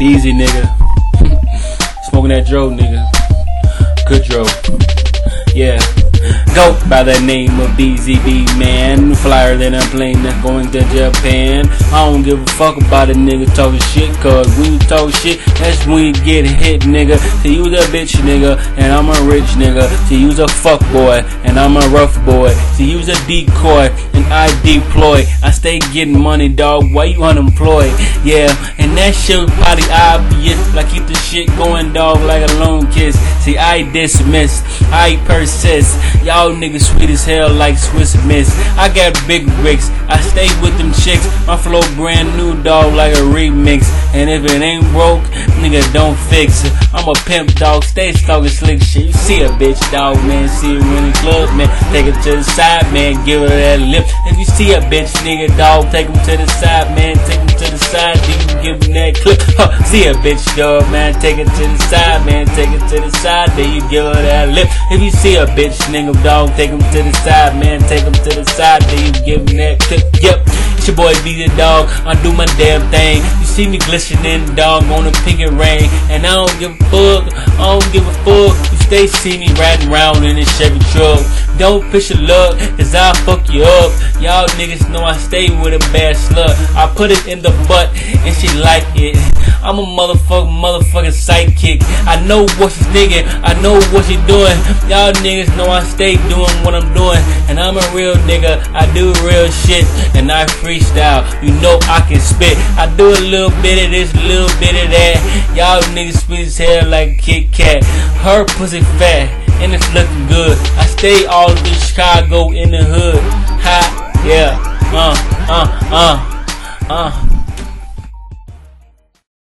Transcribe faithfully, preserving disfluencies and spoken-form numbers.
Easy, nigga. Smoking that dro, nigga. Good dro. Yeah. Go by the name of B Z B, man. Flyer than a plane that's going to Japan. I don't give a fuck about a nigga talking shit, cause when you talk shit, that's when you get hit, nigga. To use a bitch, nigga, and I'm a rich nigga. To use a fuck boy, and I'm a rough boy. To use a decoy, and I deploy. I stay getting money, dog. Why you unemployed? Yeah, and that shit was probably obvious. Like keep the shit going, dog, like a lone kiss. See, I dismiss, I persist. Y'all niggas sweet as hell like Swiss Miss. I got big bricks, I stay with them chicks. My flow brand new, dog, like a remix. And if it ain't broke, nigga, don't fix it. I'm a pimp, dog, stay stalking slick shit. You see a bitch, dog, man, see her in the club, man, take her to the side, man, give her that lip. If you see a bitch, nigga, dog, take him to the side, man, take him to the side, then you give him that clip. Huh. See a bitch, dog, man, take her to the side, man, take her to the side, then you give her that lip. If you see a bitch, nigga, dog, take him to the side, man, take him to the side, then you give him that clip. Yep, it's your boy B Z Dog, I do my damn thing. You see me glistening, dog, on the pinky rain, and I don't give a fuck, I don't give a fuck. You stay see me riding around in this Chevy truck. Don't push your luck, cause I'll fuck you up. Y'all niggas know I stay with a bad slut. I put it in the butt, and she like it. I'm a motherfucking, motherfucking sidekick. I know what she's thinking, I know what she's doing. Y'all niggas know I stay doing what I'm doing. And I'm a real nigga, I do real shit. And I freestyle, you know I can spit. I do a little bit of this, a little bit of that. Y'all niggas spit his hair like a Kit Kat. Her pussy fat, and it's looking good. I stay all in Chicago in the hood. Ha, yeah, uh, uh, uh, uh.